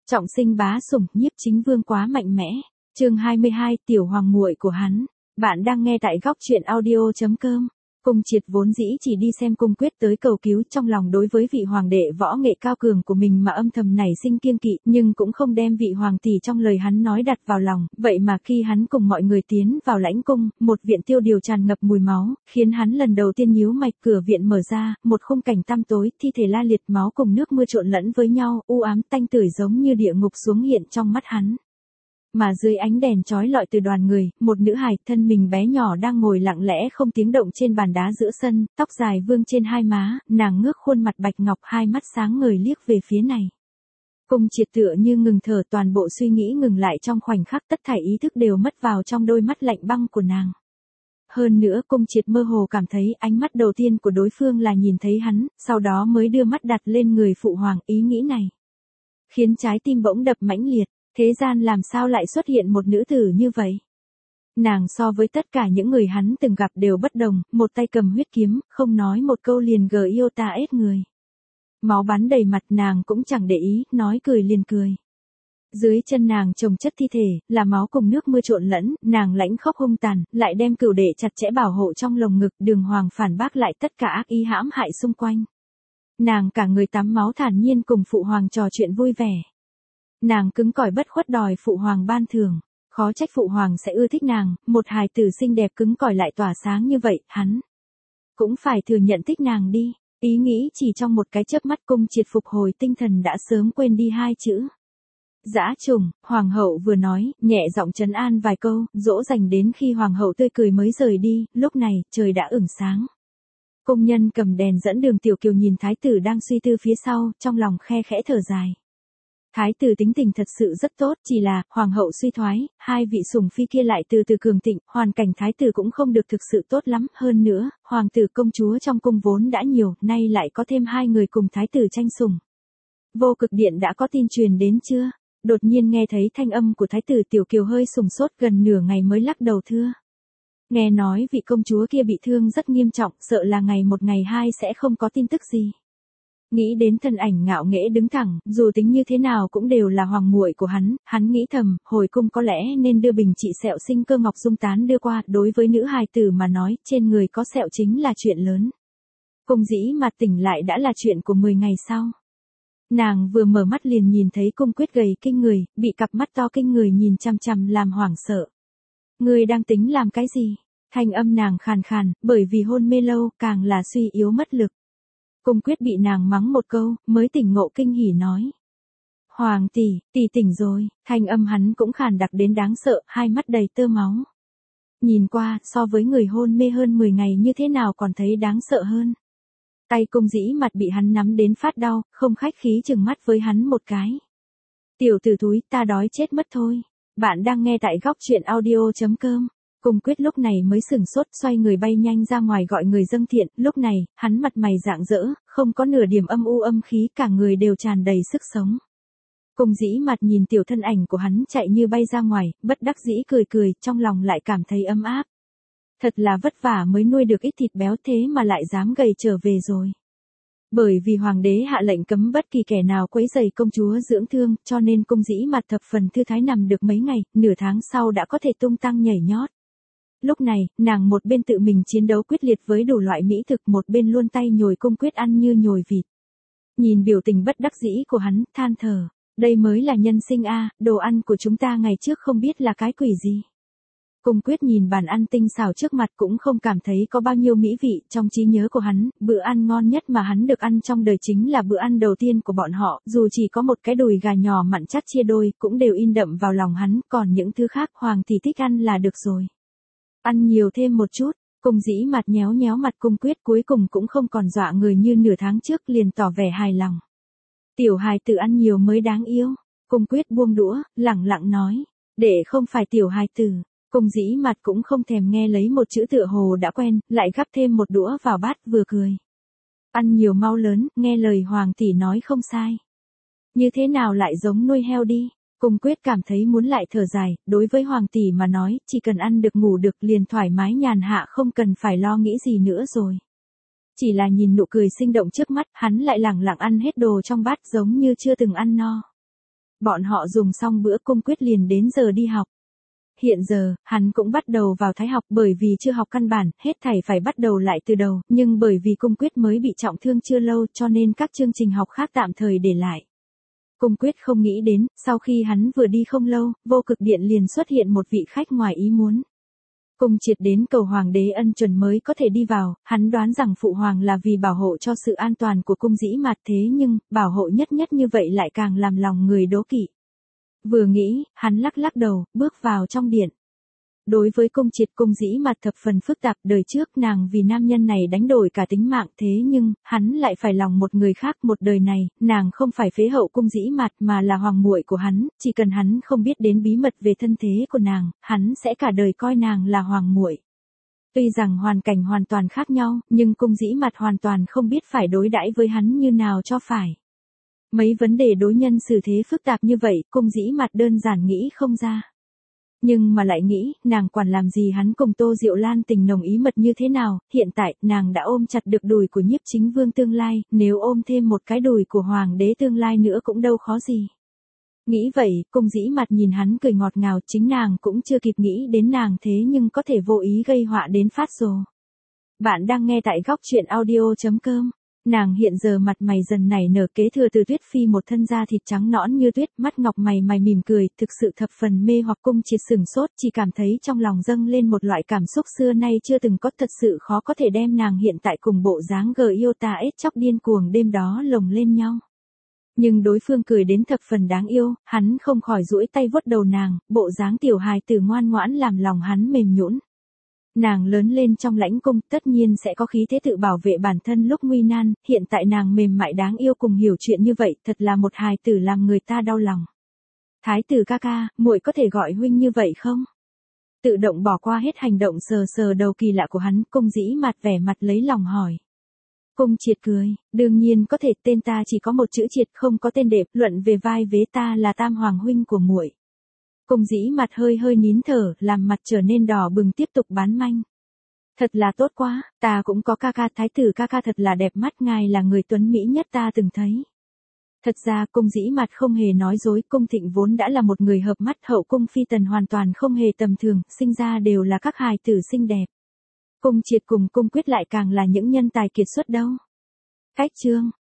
Trọng sinh bá sủng, nhiếp chính vương quá mạnh mẽ. Chương 22, tiểu hoàng muội của hắn. Bạn đang nghe tại góc truyện audio.com. Cung Triệt vốn dĩ chỉ đi xem Cung Quyết tới cầu cứu, trong lòng đối với vị hoàng đệ võ nghệ cao cường của mình mà âm thầm nảy sinh kiêng kỵ, nhưng cũng không đem vị hoàng tỷ trong lời hắn nói đặt vào lòng, vậy mà khi hắn cùng mọi người tiến vào lãnh cung, một viện tiêu điều tràn ngập mùi máu, khiến hắn lần đầu tiên nhíu mày. Cửa viện mở ra, một khung cảnh tăm tối, thi thể la liệt, máu cùng nước mưa trộn lẫn với nhau, u ám tanh tưởi giống như địa ngục xuống hiện trong mắt hắn. Mà dưới ánh đèn chói lọi từ đoàn người, một nữ hài thân mình bé nhỏ đang ngồi lặng lẽ không tiếng động trên bàn đá giữa sân, tóc dài vương trên hai má, nàng ngước khuôn mặt bạch ngọc, hai mắt sáng ngời liếc về phía này. Cung Triệt tựa như ngừng thở, toàn bộ suy nghĩ ngừng lại trong khoảnh khắc, tất thảy ý thức đều mất vào trong đôi mắt lạnh băng của nàng. Hơn nữa Cung Triệt mơ hồ cảm thấy ánh mắt đầu tiên của đối phương là nhìn thấy hắn, sau đó mới đưa mắt đặt lên người phụ hoàng. Ý nghĩ này khiến trái tim bỗng đập mãnh liệt. Thế gian làm sao lại xuất hiện một nữ tử như vậy? Nàng so với tất cả những người hắn từng gặp đều bất đồng, một tay cầm huyết kiếm, không nói một câu liền yêu ta ết người. Máu bắn đầy mặt, nàng cũng chẳng để ý, nói cười liền cười. Dưới chân nàng chồng chất thi thể, là máu cùng nước mưa trộn lẫn, nàng lãnh khốc hung tàn, lại đem cửu đệ chặt chẽ bảo hộ trong lồng ngực, đường hoàng phản bác lại tất cả ác ý hãm hại xung quanh. Nàng cả người tắm máu thản nhiên cùng phụ hoàng trò chuyện vui vẻ. Nàng cứng cỏi bất khuất đòi phụ hoàng ban thưởng, khó trách phụ hoàng sẽ ưa thích nàng, một hài tử xinh đẹp cứng cỏi lại tỏa sáng như vậy, hắn cũng phải thừa nhận thích nàng đi. Ý nghĩ chỉ trong một cái chớp mắt, Cung Triệt phục hồi tinh thần đã sớm quên đi hai chữ dã trùng. Hoàng hậu vừa nói, nhẹ giọng trấn an vài câu, dỗ dành đến khi hoàng hậu tươi cười mới rời đi, lúc này, trời đã ửng sáng. Cung nhân cầm đèn dẫn đường Tiểu Kiều nhìn thái tử đang suy tư phía sau, trong lòng khe khẽ thở dài. Thái tử tính tình thật sự rất tốt, chỉ là, hoàng hậu suy thoái, hai vị sủng phi kia lại từ từ cường thịnh, hoàn cảnh thái tử cũng không được thực sự tốt lắm, hơn nữa, hoàng tử công chúa trong cung vốn đã nhiều, nay lại có thêm hai người cùng thái tử tranh sủng. Vô Cực Điện đã có tin truyền đến chưa? Đột nhiên nghe thấy thanh âm của thái tử, Tiểu Kiều hơi sửng sốt, gần nửa ngày mới lắc đầu thưa. Nghe nói vị công chúa kia bị thương rất nghiêm trọng, sợ là ngày một ngày hai sẽ không có tin tức gì. Nghĩ đến thân ảnh ngạo nghễ đứng thẳng, dù tính như thế nào cũng đều là hoàng muội của hắn nghĩ thầm, hồi cung có lẽ nên đưa bình trị sẹo sinh cơ ngọc dung tán đưa qua, đối với nữ hài tử mà nói, trên người có sẹo chính là chuyện lớn. Cung Dĩ Mạt tỉnh lại đã là chuyện của 10 ngày sau. Nàng vừa mở mắt liền nhìn thấy Cung Quyết gầy kinh người, bị cặp mắt to kinh người nhìn chằm chằm làm hoảng sợ. Ngươi đang tính làm cái gì? Thanh âm nàng khàn khàn, bởi vì hôn mê lâu, càng là suy yếu mất lực. Cung Quyết bị nàng mắng một câu, mới tỉnh ngộ kinh hỉ nói. Hoàng tỷ tỉnh rồi. Thanh âm hắn cũng khàn đặc đến đáng sợ, hai mắt đầy tơ máu. Nhìn qua, so với người hôn mê hơn 10 ngày như thế nào còn thấy đáng sợ hơn. Tay Cung Dĩ Mạt bị hắn nắm đến phát đau, không khách khí chừng mắt với hắn một cái. Tiểu tử thúi, ta đói chết mất thôi. Bạn đang nghe tại góc truyện audio.com. Cung Quyết lúc này mới sửng sốt, xoay người bay nhanh ra ngoài gọi người dâng thiện, lúc này, hắn mặt mày rạng rỡ, không có nửa điểm âm u âm khí, cả người đều tràn đầy sức sống. Cung Dĩ Mạt nhìn tiểu thân ảnh của hắn chạy như bay ra ngoài, bất đắc dĩ cười cười, trong lòng lại cảm thấy ấm áp. Thật là vất vả mới nuôi được ít thịt béo thế mà lại dám gầy trở về rồi. Bởi vì hoàng đế hạ lệnh cấm bất kỳ kẻ nào quấy rầy công chúa dưỡng thương, cho nên Cung Dĩ Mạt thập phần thư thái nằm được mấy ngày, nửa tháng sau đã có thể tung tăng nhảy nhót. Lúc này, nàng một bên tự mình chiến đấu quyết liệt với đủ loại mỹ thực, một bên luôn tay nhồi Cung Quyết ăn như nhồi vịt. Nhìn biểu tình bất đắc dĩ của hắn, than thở, đây mới là nhân sinh a, đồ ăn của chúng ta ngày trước không biết là cái quỷ gì. Cung Quyết nhìn bàn ăn tinh xảo trước mặt cũng không cảm thấy có bao nhiêu mỹ vị, trong trí nhớ của hắn, bữa ăn ngon nhất mà hắn được ăn trong đời chính là bữa ăn đầu tiên của bọn họ, dù chỉ có một cái đùi gà nhỏ mặn chát chia đôi, cũng đều in đậm vào lòng hắn, còn những thứ khác hoàng tỷ thích ăn là được rồi. Ăn nhiều thêm một chút. Cung Dĩ Mạt nhéo nhéo mặt Cung Quyết, cuối cùng cũng không còn dọa người như nửa tháng trước, liền tỏ vẻ hài lòng. Tiểu hài tử ăn nhiều mới đáng yêu. Cung Quyết buông đũa, lẳng lặng nói, để không phải tiểu hài tử. Cung Dĩ Mạt cũng không thèm nghe, lấy một chữ tựa hồ đã quen, lại gắp thêm một đũa vào bát, vừa cười. Ăn nhiều mau lớn, nghe lời hoàng tỷ nói không sai. Như thế nào lại giống nuôi heo đi. Cung Quyết cảm thấy muốn lại thở dài, đối với hoàng tỷ mà nói, chỉ cần ăn được ngủ được liền thoải mái nhàn hạ, không cần phải lo nghĩ gì nữa rồi. Chỉ là nhìn nụ cười sinh động trước mắt, hắn lại lẳng lặng ăn hết đồ trong bát giống như chưa từng ăn no. Bọn họ dùng xong bữa cung quyết liền đến giờ đi học. Hiện giờ, hắn cũng bắt đầu vào thái học bởi vì chưa học căn bản, hết thảy phải bắt đầu lại từ đầu, nhưng bởi vì cung quyết mới bị trọng thương chưa lâu cho nên các chương trình học khác tạm thời để lại. Cung quyết không nghĩ đến, sau khi hắn vừa đi không lâu, vô cực điện liền xuất hiện một vị khách ngoài ý muốn. Cung triệt đến cầu hoàng đế ân chuẩn mới có thể đi vào, hắn đoán rằng phụ hoàng là vì bảo hộ cho sự an toàn của cung dĩ mạt thế nhưng, bảo hộ nhất như vậy lại càng làm lòng người đố kỵ. Vừa nghĩ, hắn lắc lắc đầu, bước vào trong điện. Đối với cung triệt cung dĩ mạt thập phần phức tạp, đời trước nàng vì nam nhân này đánh đổi cả tính mạng thế nhưng, hắn lại phải lòng một người khác một đời này, nàng không phải phế hậu cung dĩ mạt mà là hoàng muội của hắn, chỉ cần hắn không biết đến bí mật về thân thế của nàng, hắn sẽ cả đời coi nàng là hoàng muội. Tuy rằng hoàn cảnh hoàn toàn khác nhau, nhưng cung dĩ mạt hoàn toàn không biết phải đối đãi với hắn như nào cho phải. Mấy vấn đề đối nhân xử thế phức tạp như vậy, cung dĩ mạt đơn giản nghĩ không ra. Nhưng mà lại nghĩ, nàng quản làm gì hắn cùng Tô Diệu Lan tình nồng ý mật như thế nào, hiện tại, nàng đã ôm chặt được đùi của nhiếp chính vương tương lai, nếu ôm thêm một cái đùi của hoàng đế tương lai nữa cũng đâu khó gì. Nghĩ vậy, cung dĩ mặt nhìn hắn cười ngọt ngào, chính nàng cũng chưa kịp nghĩ đến nàng thế nhưng có thể vô ý gây họa đến phát rồ. Bạn đang nghe tại góc truyện audio.com. Nàng hiện giờ mặt mày dần nảy nở kế thừa từ Tuyết Phi một thân da thịt trắng nõn như tuyết, mắt ngọc mày mỉm cười, thực sự thập phần mê hoặc. Cung triệt sửng sốt, chỉ cảm thấy trong lòng dâng lên một loại cảm xúc xưa nay chưa từng có, thật sự khó có thể đem nàng hiện tại cùng bộ dáng gờ yêu ta ết chóc điên cuồng đêm đó lồng lên nhau. Nhưng đối phương cười đến thập phần đáng yêu, hắn không khỏi duỗi tay vuốt đầu nàng, bộ dáng tiểu hài tử ngoan ngoãn làm lòng hắn mềm nhũn. Nàng lớn lên trong lãnh cung, tất nhiên sẽ có khí thế tự bảo vệ bản thân lúc nguy nan, hiện tại nàng mềm mại đáng yêu cùng hiểu chuyện như vậy, thật là một hài tử làm người ta đau lòng. Thái tử ca ca, muội có thể gọi huynh như vậy không? Tự động bỏ qua hết hành động sờ sờ đầu kỳ lạ của hắn, cung dĩ mặt vẻ mặt lấy lòng hỏi. Cung triệt cười, đương nhiên có thể, tên ta chỉ có một chữ triệt, không có tên đẹp, luận về vai vế ta là tam hoàng huynh của muội. Cung dĩ mặt hơi nín thở, làm mặt trở nên đỏ bừng tiếp tục bán manh. Thật là tốt quá, ta cũng có ca ca, thái tử ca ca thật là đẹp mắt, ngài là người tuấn mỹ nhất ta từng thấy. Thật ra cung dĩ mặt không hề nói dối, cung thịnh vốn đã là một người hợp mắt, hậu cung phi tần hoàn toàn không hề tầm thường, sinh ra đều là các hài tử xinh đẹp. Cung triệt cùng cung quyết lại càng là những nhân tài kiệt xuất đâu. Cách chương